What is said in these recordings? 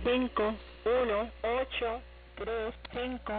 5, 1, 8, 3, 5.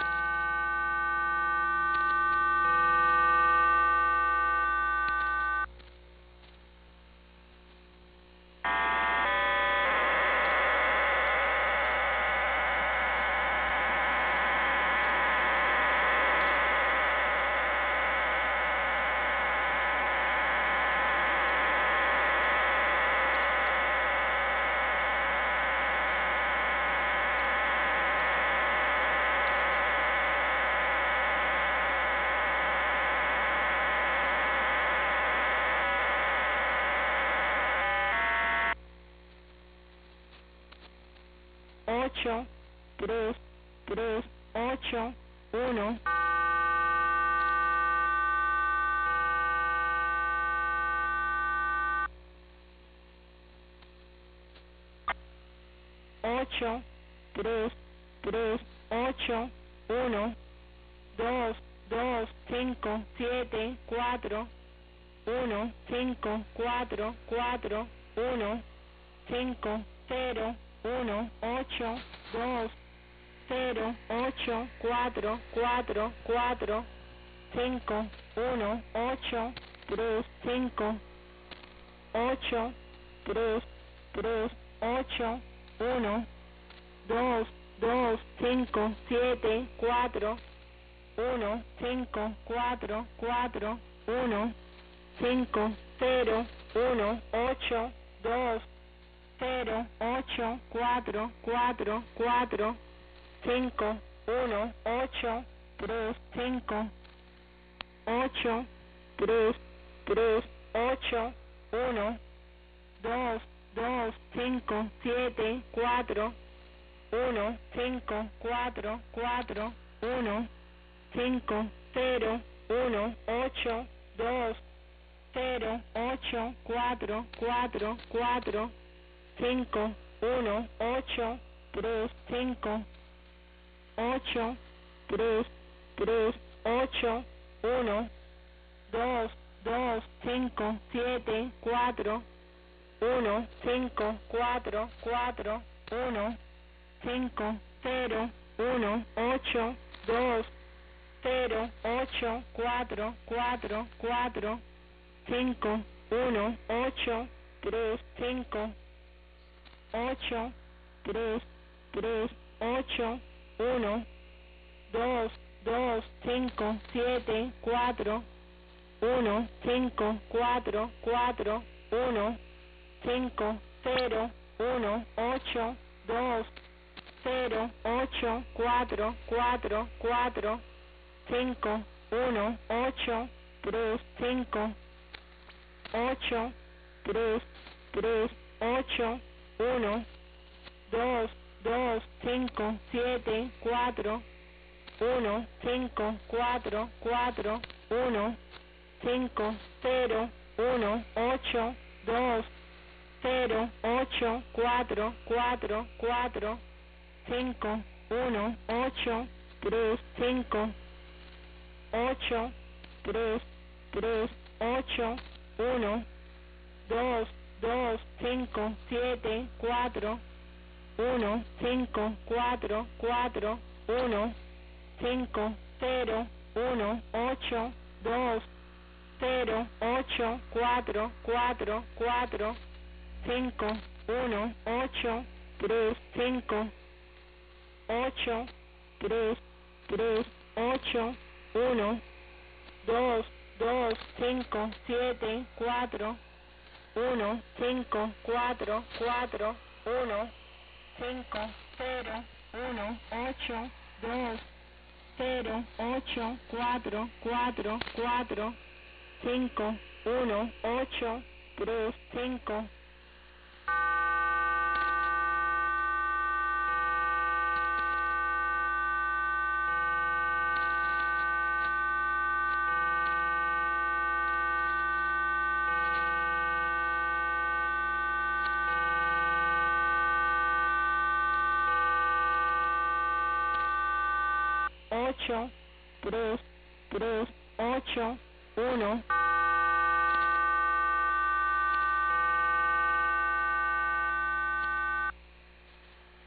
8, 3, 3, 8, 1. 8, 3, 3, 8, 1, 2, 2, 5, 7, 4, 1, 5, 4, 4, 1, 5, 0, 1, 8, 2, 0, 8, 4, 4, 4, 5, 1, 8, 3, 5, 8, 3, 3, 8, 1, 2, 2, 5, 7, 4, 1, 5, 4, 4, 1, 5, 0, 1, 8, 2, 0, 8, 4, 4, 4, 5, 1, 8, 3, 5, 8, 3, 3, 8, 1, 2, 2, 5, 7, 4, 1, 5, 4, 4, 1, 5, 0, 1, 8, 2, 0, 8, 4, 4, 4, 5, 1, 8, 3, 5, 8, 3, 3, 8, 1, 2, 2, 5, 7, 4, 1, 5, 4, 4, 1, 5, 0, 1, 8, 2, 0, 8, 4, 4, 4, 5, 1, 8, 3, 5, 8, 3, 3, 8, 1, 2, 2, 5, 7, 4, 1, 5, 4, 4, 1, 5, 0, 1, 8, 2, 0, 8, 4, 4, 4, 5, 1, 8, 3, 5, 8, 3, 3, 8, 1, 2, 2, 5, 7, 4, 1, 5, 4, 4, 1, 5, 0, 1, 8, 2, 0, 8, 4, 4, 4, 5, 1, 8, 3, 5, 8, 3, 3, 8, 1, 2, 2, 5, 7, 4, 1, 5, 4, 4, 1, 5, 0, 1, 8, 2, 0, 8, 4, 4, 4, 5, 1, 8, 3, 5, 8, 3, 3, 8, 1, 2, 2, 5, 7, 4, 1, 5, 4, 4, 1, 5, 0, 1, 8, 2, 0, 8, 4, 4, 4, 5, 1, 8, 3, 5. 8, 3, 3, 8, 1. 8,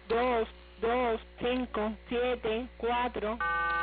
2, 2, 5, 7, 4.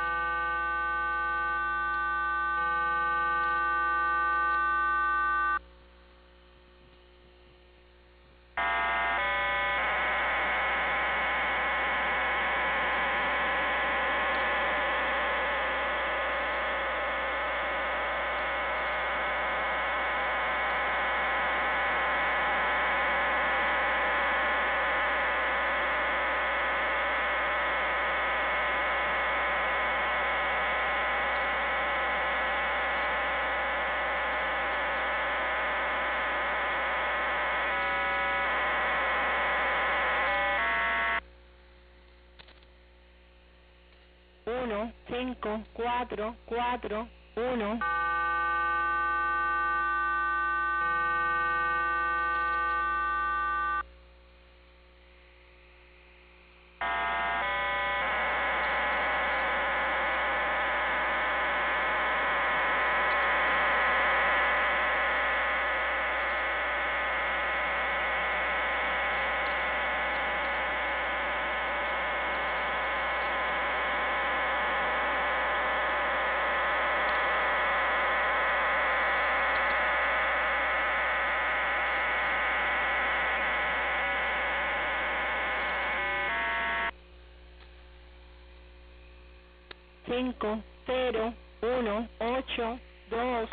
1, 5, 4, 4, 1. 5, 0, 1, 8, 2.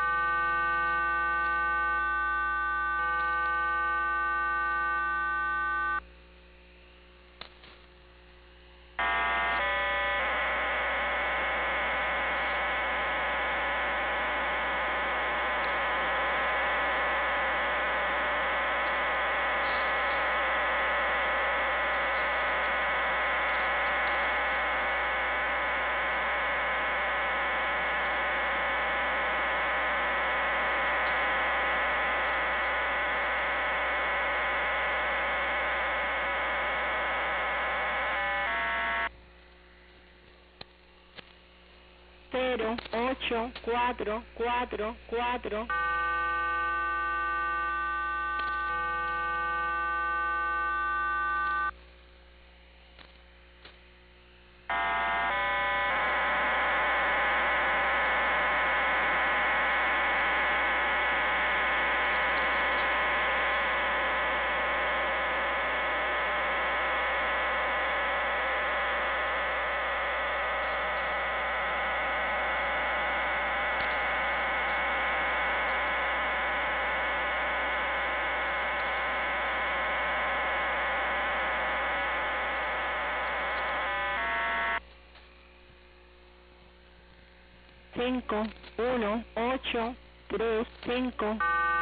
0, 8, 4, 4, 4. 5, 1, 8, 3, 5.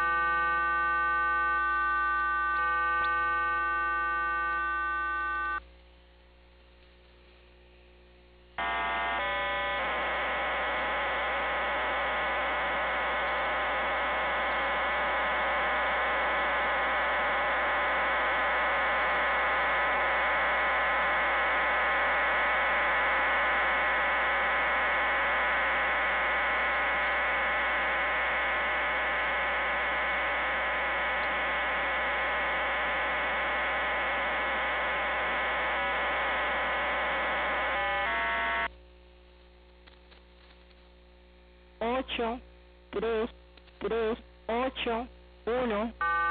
8, 3, 3, 8, 1.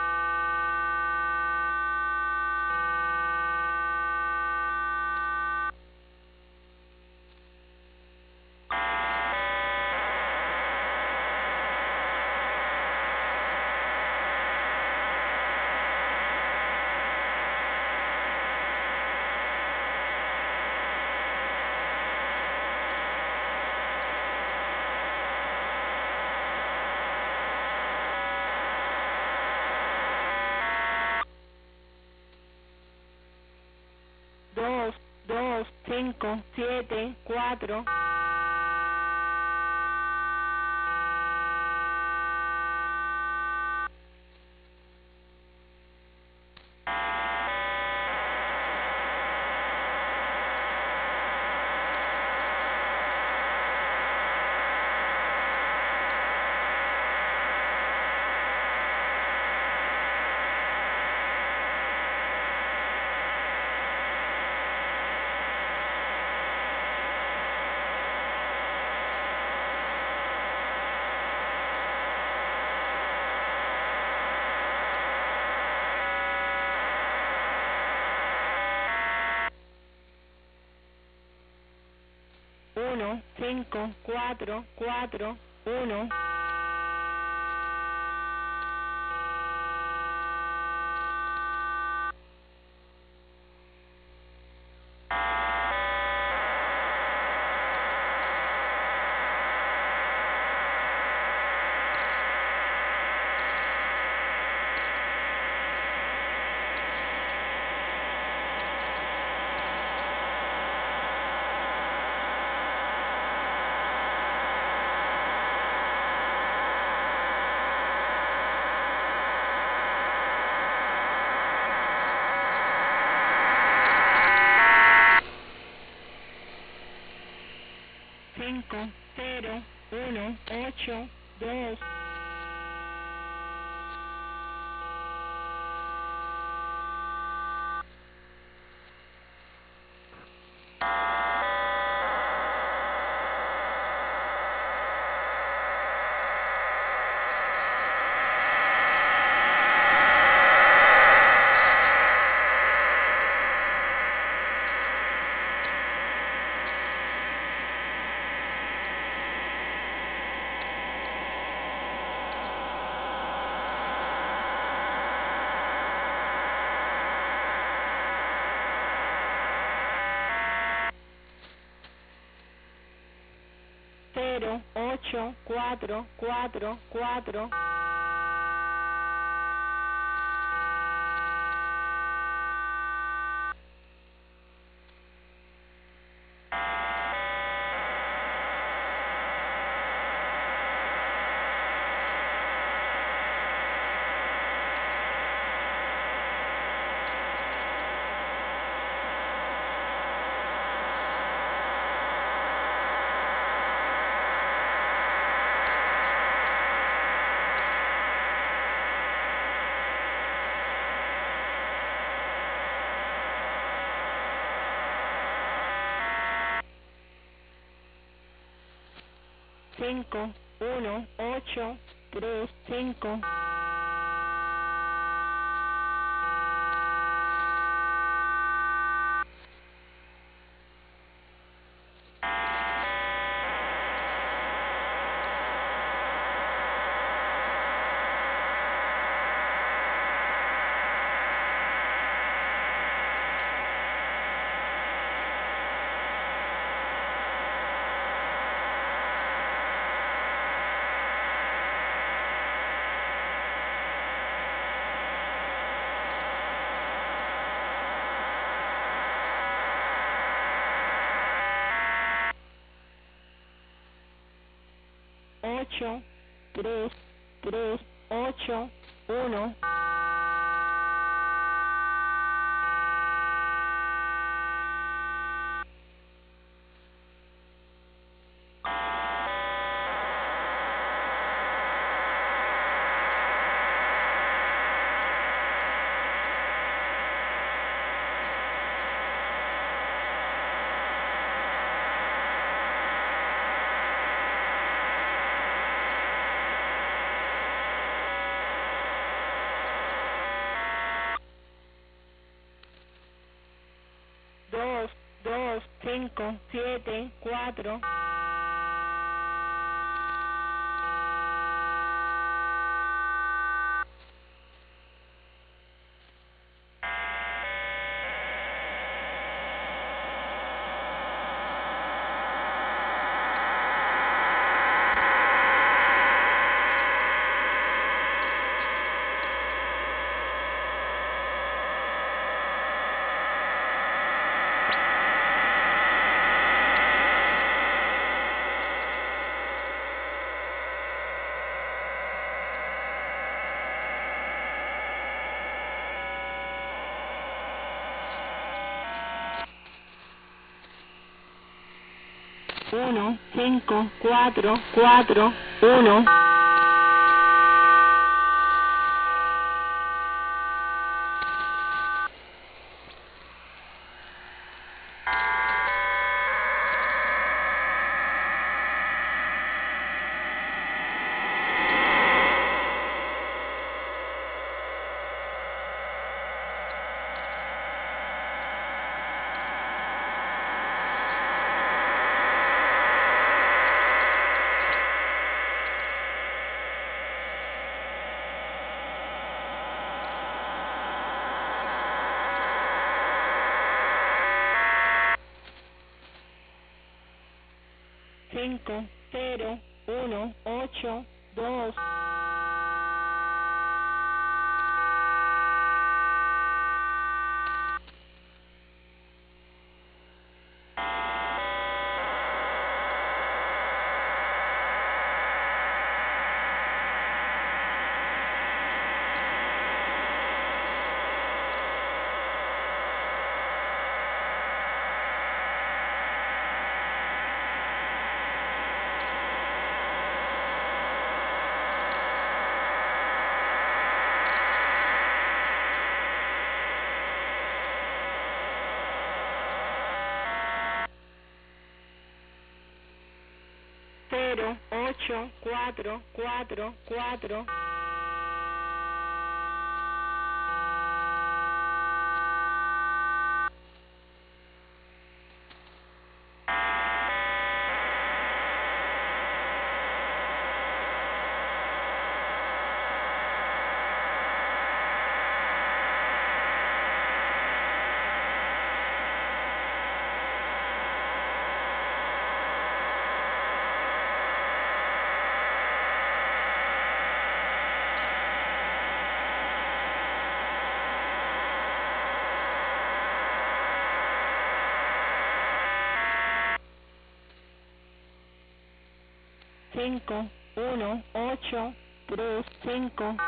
2, 2, 5, 7, 4. 1, 5, 4, 4, 1. 5, 0, 1, 8, 2. 0, 8, 4, 4, 4. 5, 1, 8, 3, 5. 8, 3, 3, 8, 1. 2, 2, 5, 7, 4. 1, 5, 4, 4, 1. 1, 5, 0, 1, 8, 2. Cero, 8, 4, 4, 4. Cinco, 1, 8, 3, 5.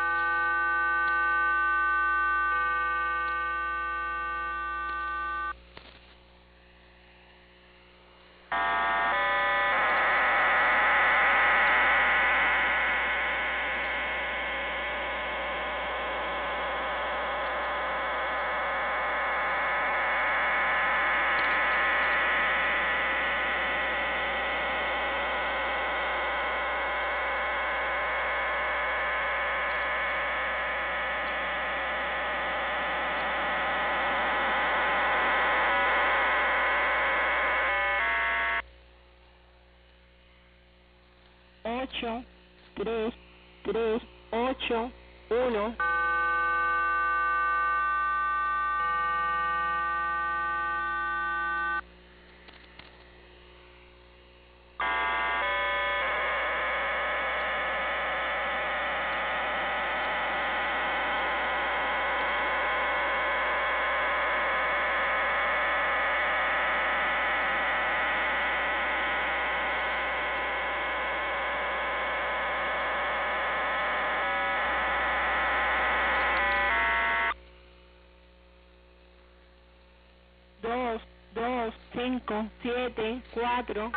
Ocho, 3, 3, 8, 1. Dos, 2, 5, 7, 4.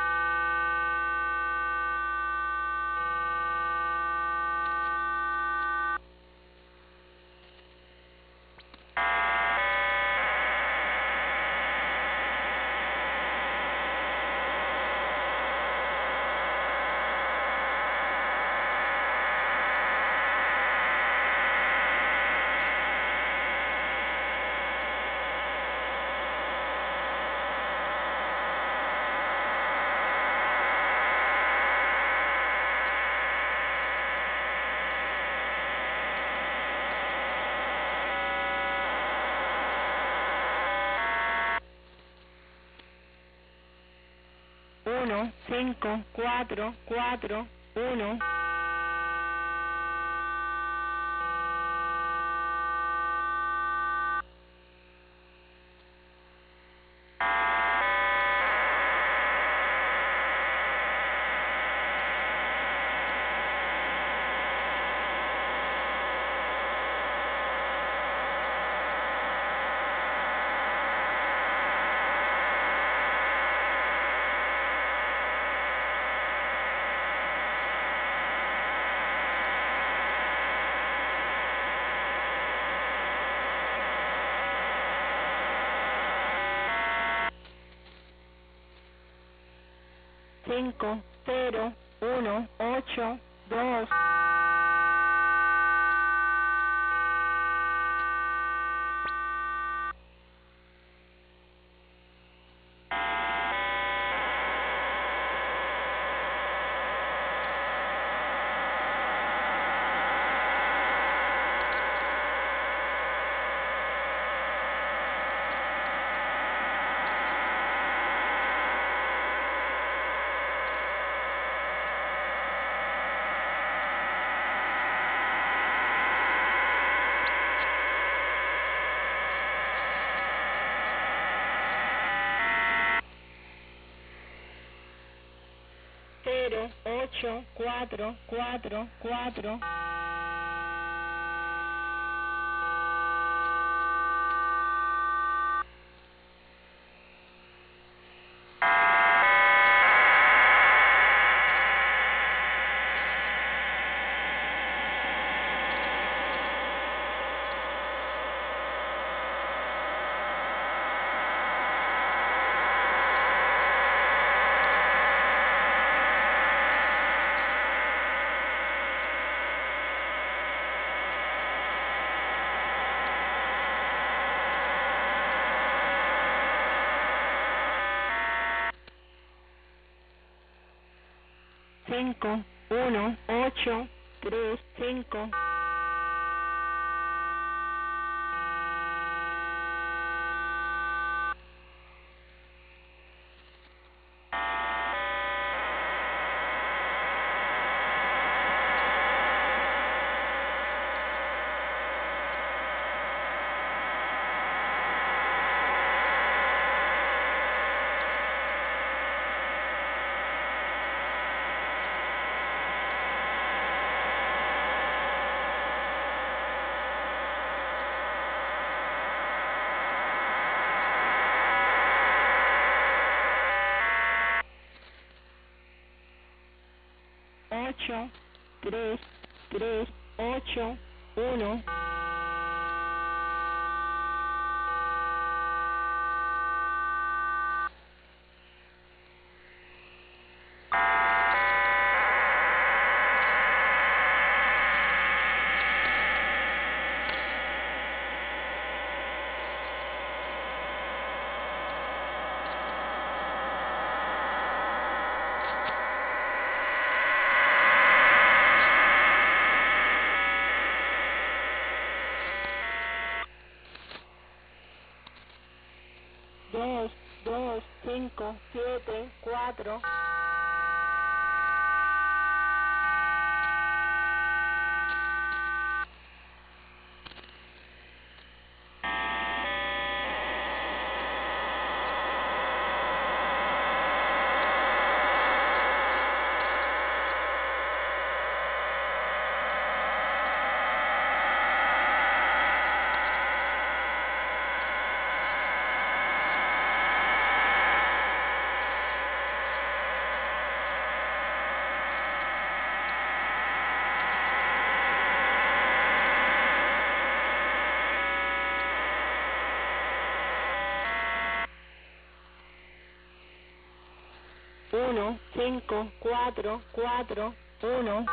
Uno, 5, 4, 4, 1. Cinco, 0, 1, 8, 2. 8, 4, 4, 4. 5, 1, 8, 3, 5. 8, 3, 3, 8, 1. 2, 2, 5, 7, 4. 1, 5, 4, 4, 1.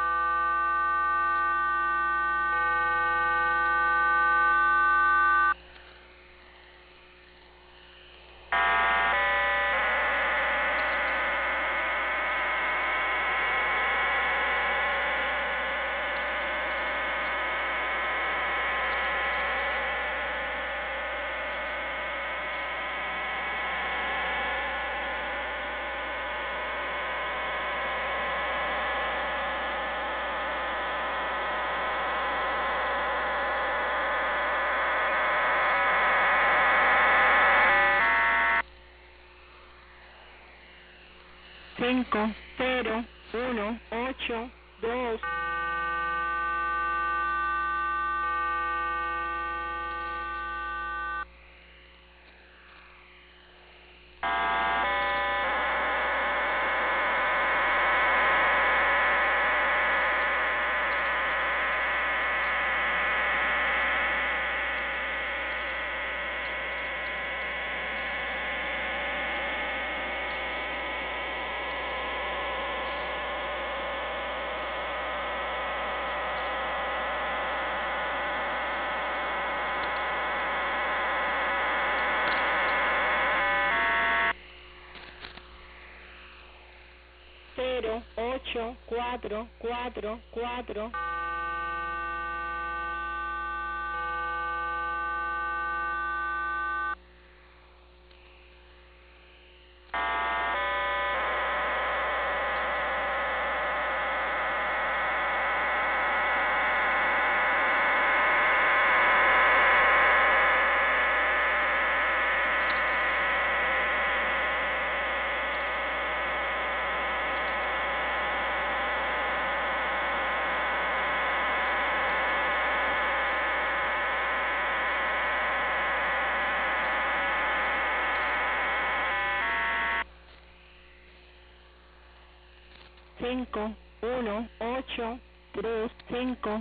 5, 0, 1, 8, 2. 0, 8, 4, 4, 4. 1, 5, 1, 8, 3, 5.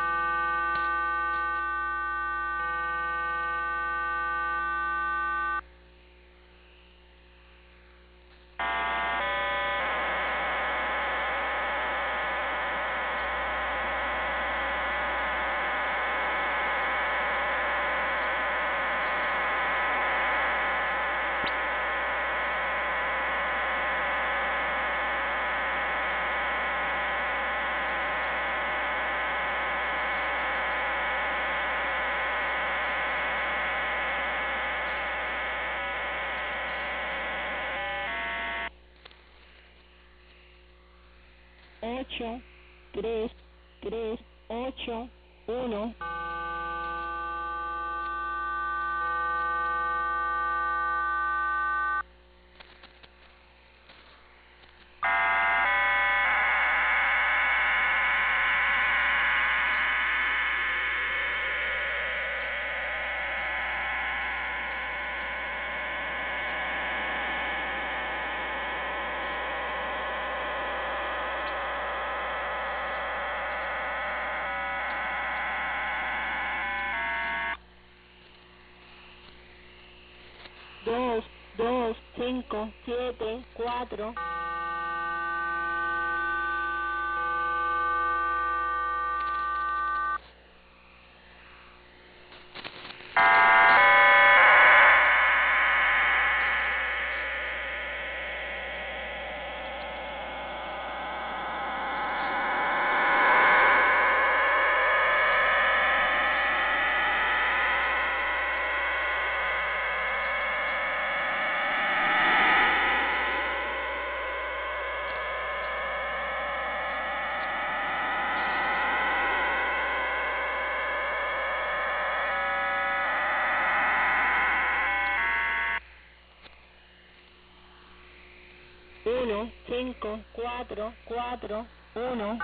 Ocho, 3, 3, 8, 1. Dos, 2, 5, 7, 4. Uno, 5, 4, 4, 1.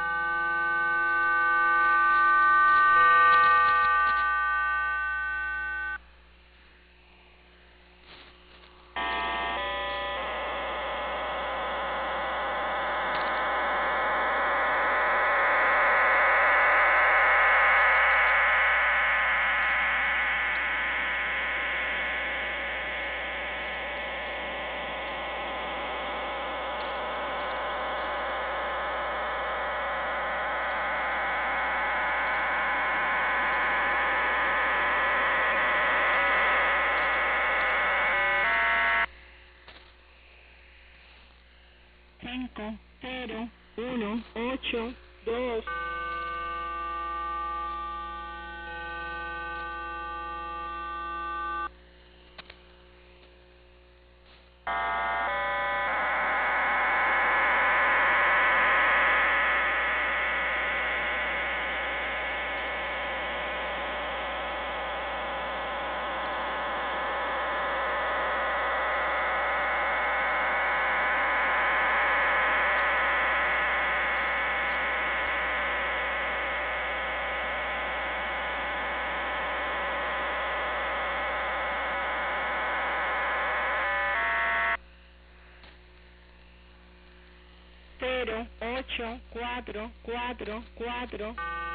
Cinco, 0, 1, 8, 2. Cero, 8, 4, 4, 4.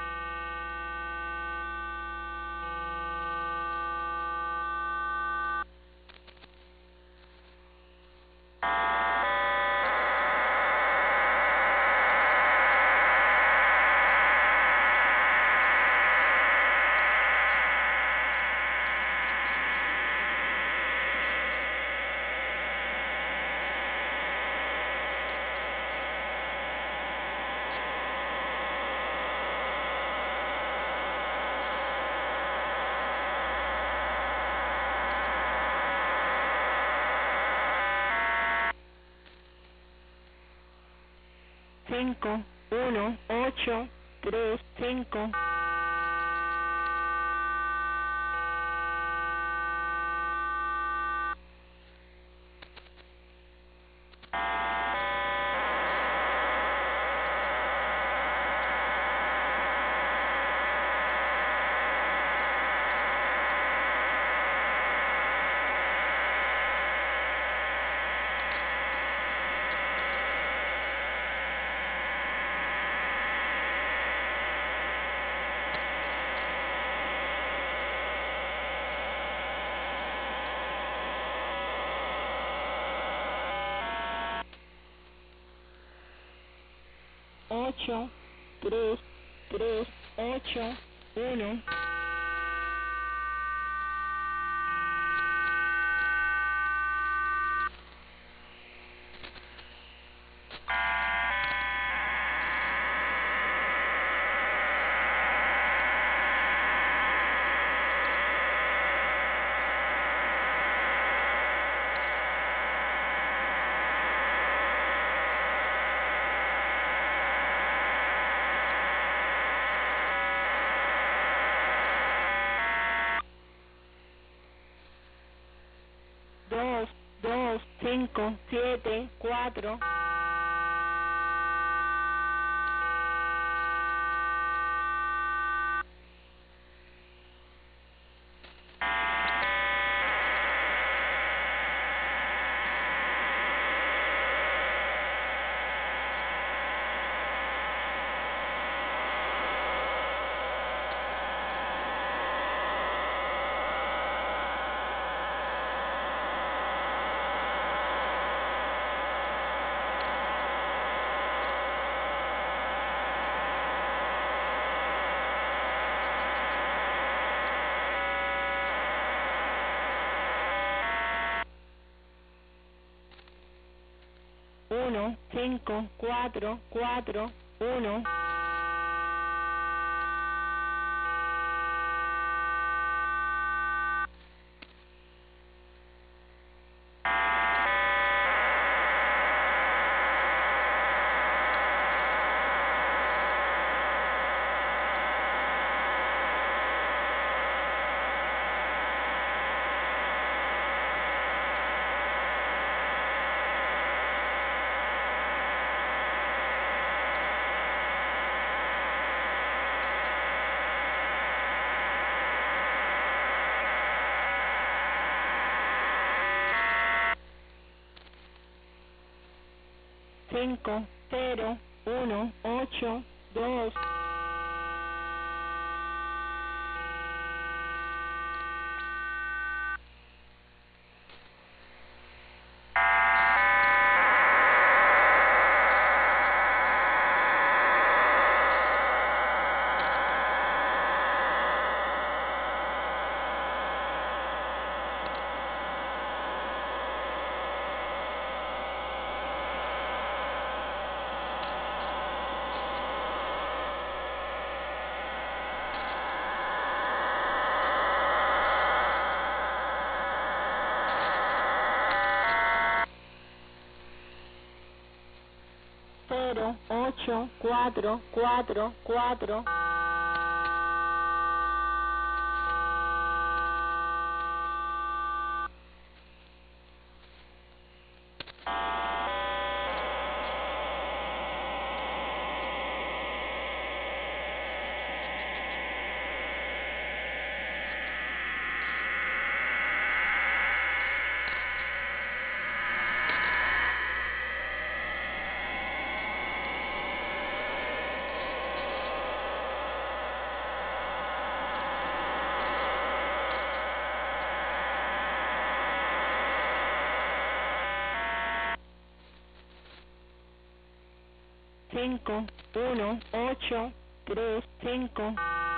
Cinco, 1, 8, 3, 5. 8, 3, 3, 8, 1. Dos, 5, 7, 4. Uno, 5, 4, 4, 1. Cinco, 0, 1, 8, 2. Cero, 8, 4, 4, 4. Cinco, 1, 8, 3, 5.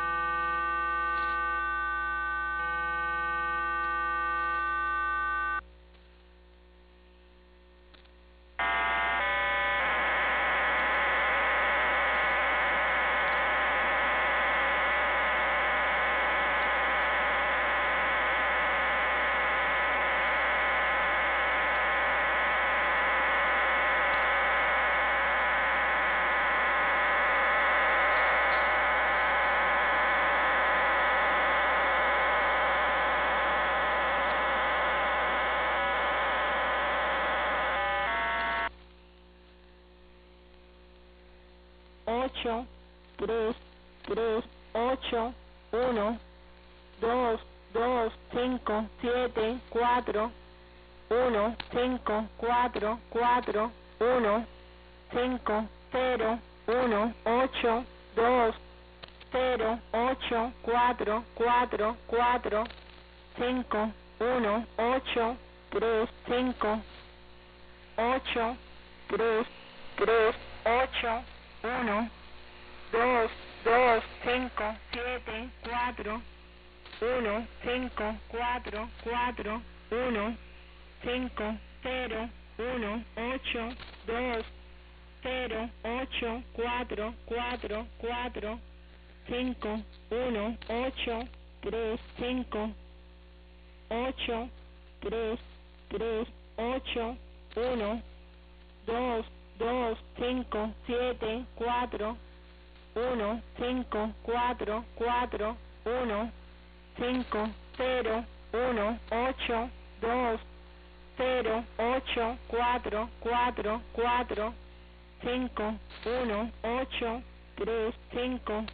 Ocho, 3, 3, 8, 1, 2, 2, 5, 7, 4, 1, 5, 4, 4, 1, 5, 0, 1, 8, 2, 0, 8, 4, 4, 4, 5, 1, 8, 3, 5, 8, 3, 3, 8, 1, 2, 2, 5, 7, 4, 1, 5, 4, 4, 1, 5, 0, 1, 8, 2, 0, 8, 4, 4, 4, 5, 1, 8, 3, 5, 8, 3, 3, 8, 1, 2, 2, 5, 7, 4, 1, 5, 4, 4, 1, 5, 0, 1, 8, 2, 0, 8, 4, 4, 4, 5, 1, 8, 3, 5,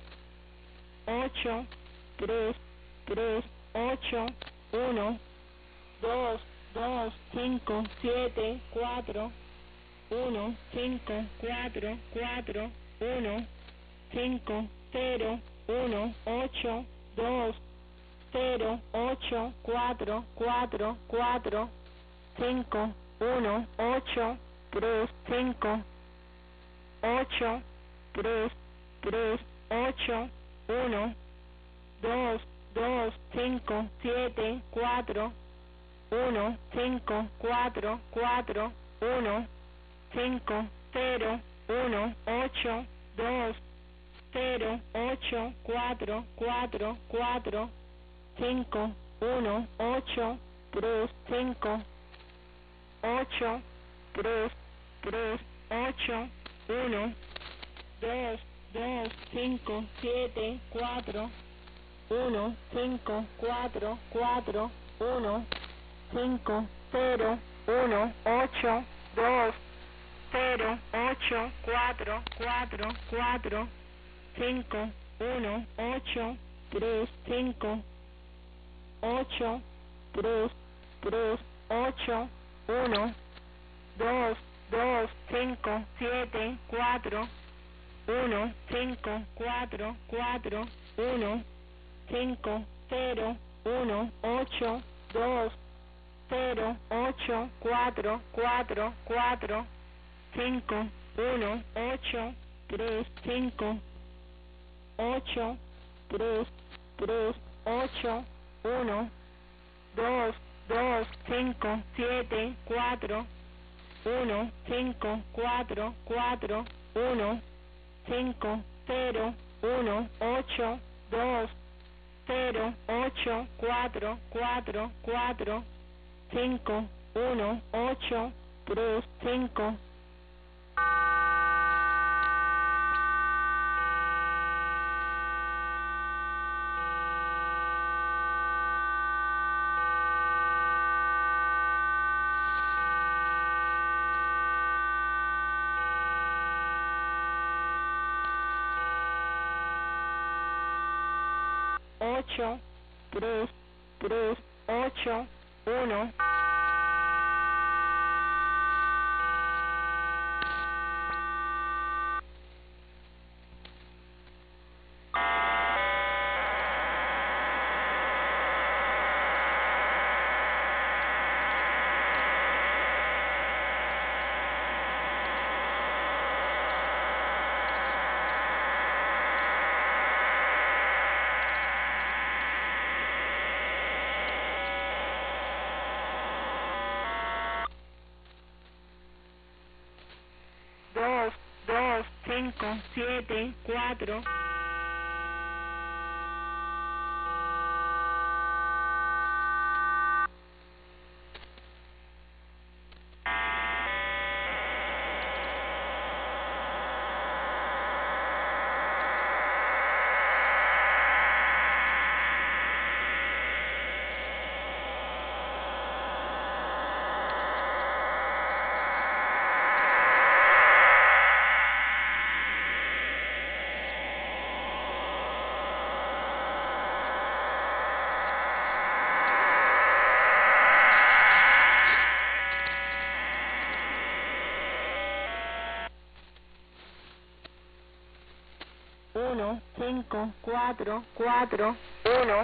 8, 3, 3, 8, 1, 2, 2, 5, 7, 4, 1, 5, 4, 4, 1, 5, 0, 1, 8, 2, 0, 8, 4, 4, 4, 5, 1, 8, 3, 5, 8, 3, 3, 8, 1, 2, 2, 5, 7, 4, 1, 5, 4, 4, 1, 5, 0, 1, 8, 2, 0, 8, 4, 4, 4, 5, 1, 8, 3, 5, 8, 3, 3, 8, 1, 2, 2, 5, 7, 4, 1, 5, 4, 4, 1, 5, 0, 1, 8, 2, 0, 8, 4, 4, 4, 5, 1, 8, 3, 5, 8, 3, 3, 8, 1, 2, 2, 5, 7, 4, 1, 5, 4, 4, 1, 5, 0, 1, 8, 2, 0, 8, 4, 4, 4, 5, 1, 8, 3, 5, 8, 3, 3, 8, 1, 2, 2, 5, 7, 4, 1, 5, 4, 4, 1, 5, 0, 1, 8, 2, 0, 8, 4, 4, 4, 5, 1, 8, 3, 5. Ocho, 3, 3, 8, 1. Dos, 2, 5, 7, 4. Uno, 5, 4, 4, 1.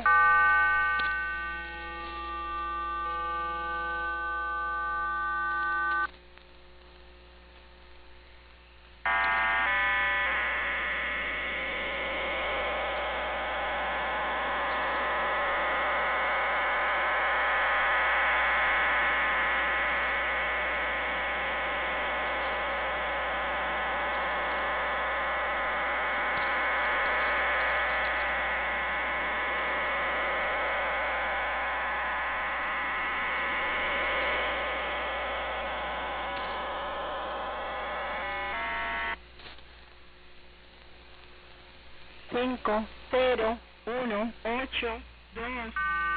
5, 0, 1, 8, 2.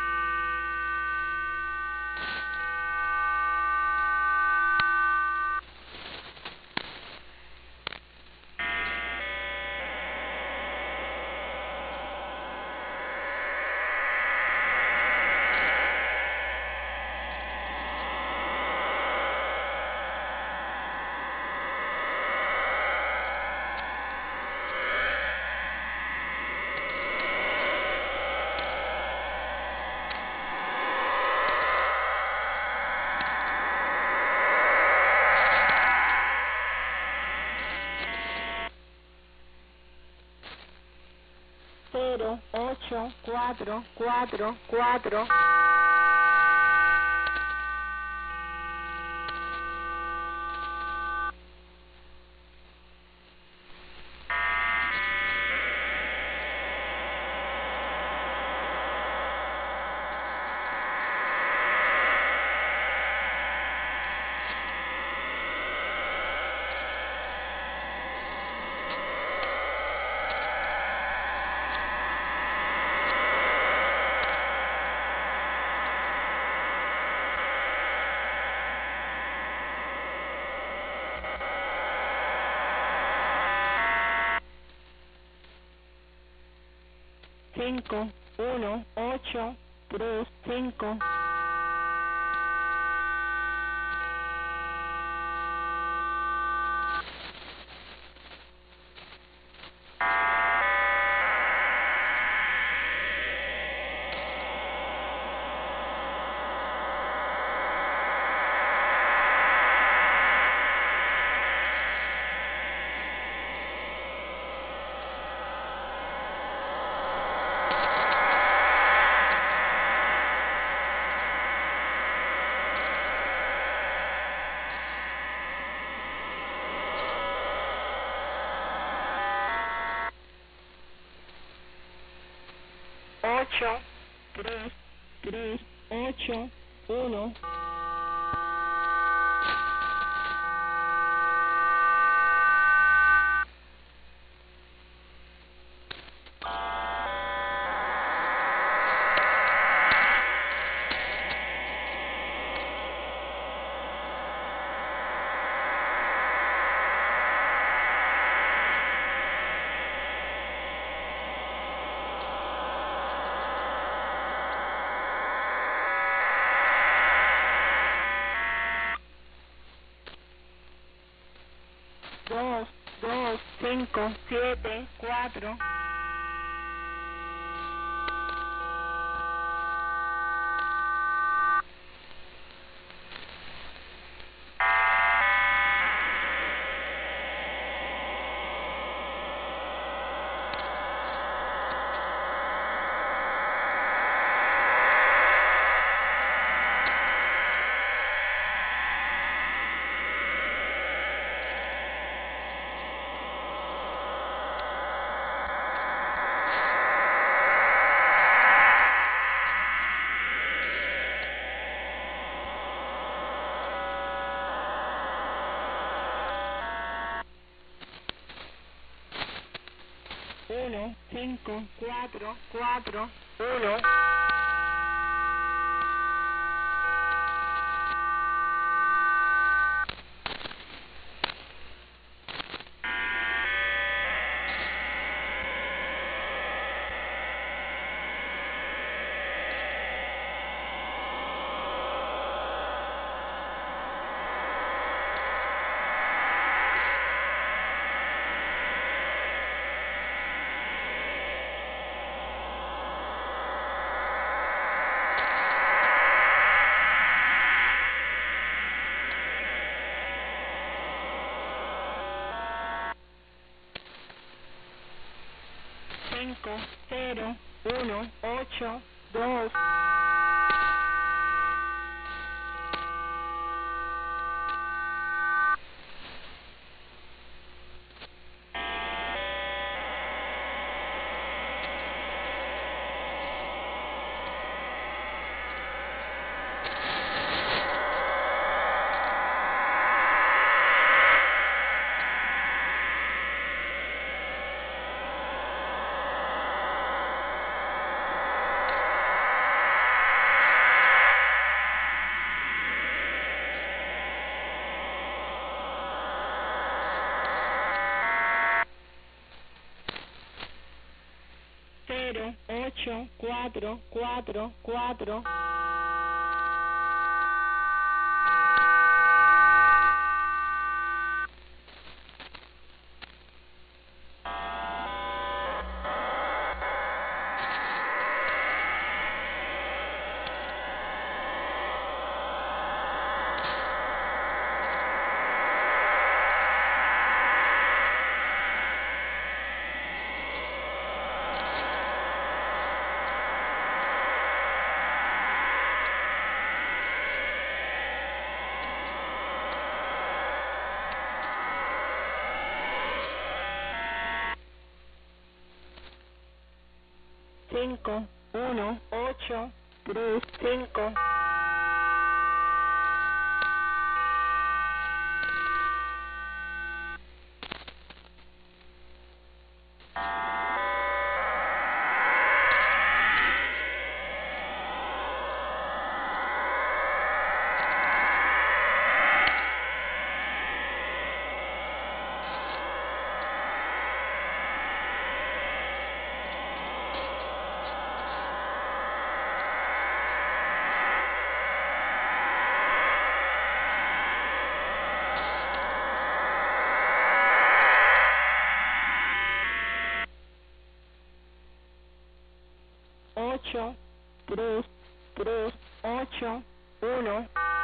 Cero, 8, 4, 4, 4. Cinco, 1, 8, 3, 5. Ocho, 3, 3, 8, 1. Dos, 2, 5, 7, 4. Uno, 5, 4, 4, 1. Cinco, 0, 1, 8, 2. 0, 8, 4, 4, 4. 5, 1, 8, 3, 5. Ocho, 3, 3, 8, 1.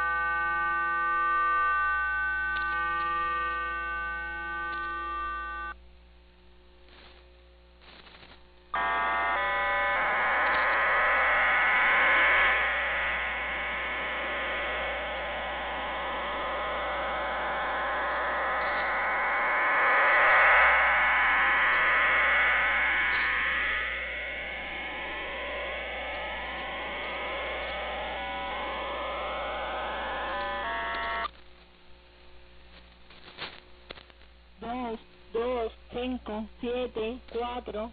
Dos, 2, 5, 7, 4.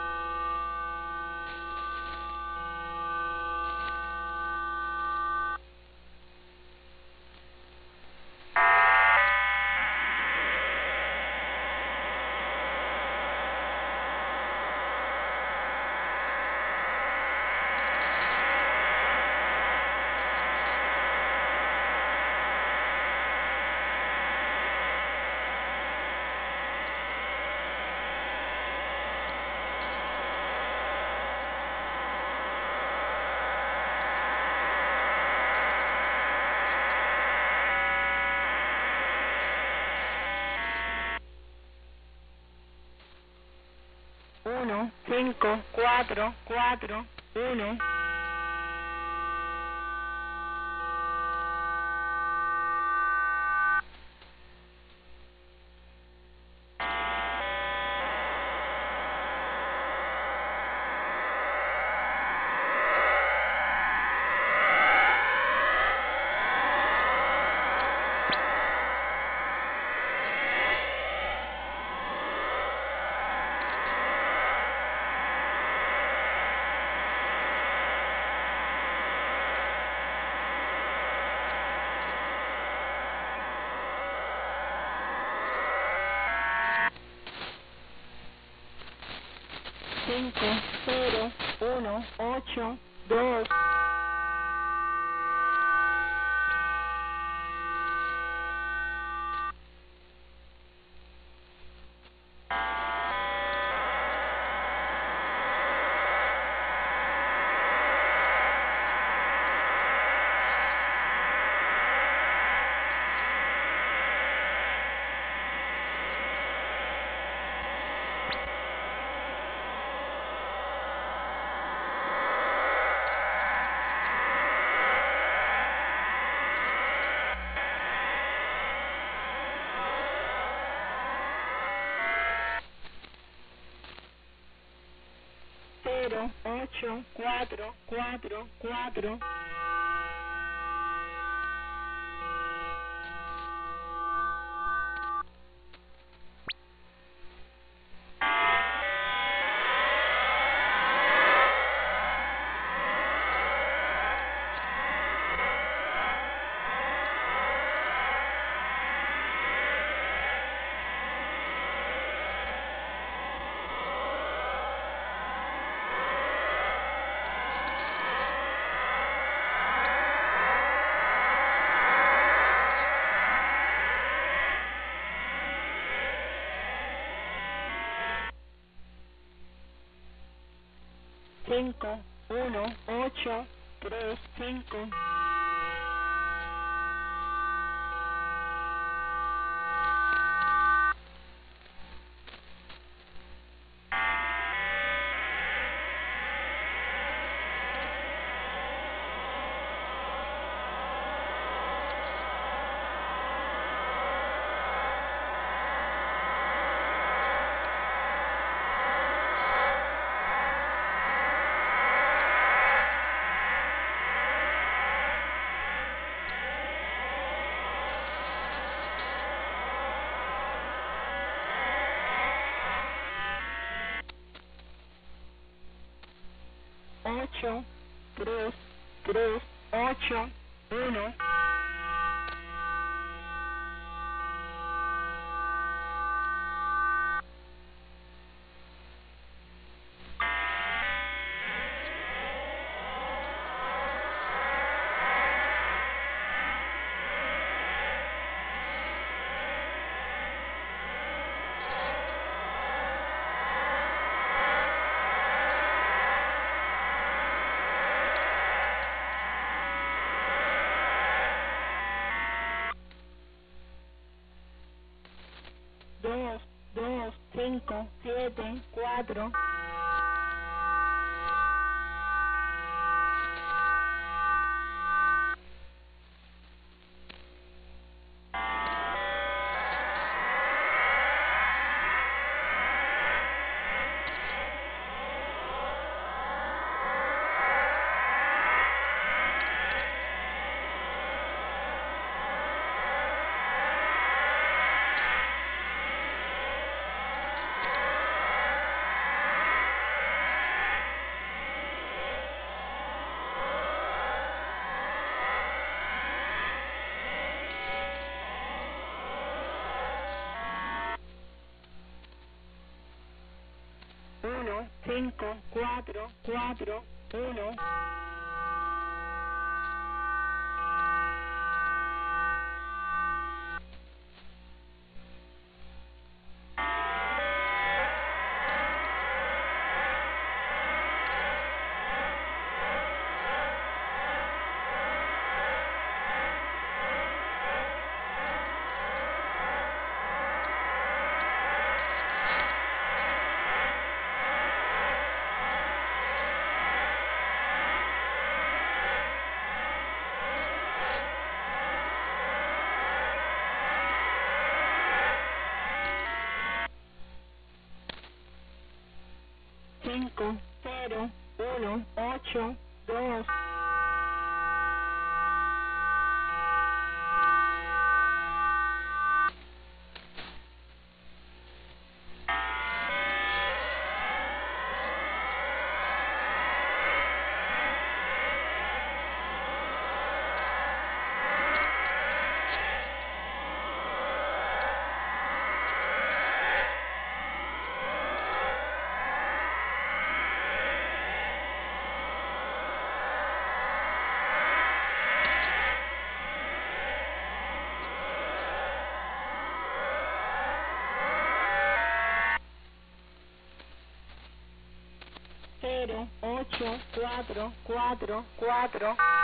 Uno, 5, 4, 4, 1. Cinco, 0, 1, 8, 2. Cero, 8, 4, 4, 4. 5, 1, 8, 3, 5. 8, 3, 3, 8, 1. 2, 2, 5, 7, 4. 1, 5, 4, 4, 1. 5, 0, 1, 8, 2. 0, 8, 4, 4, 4.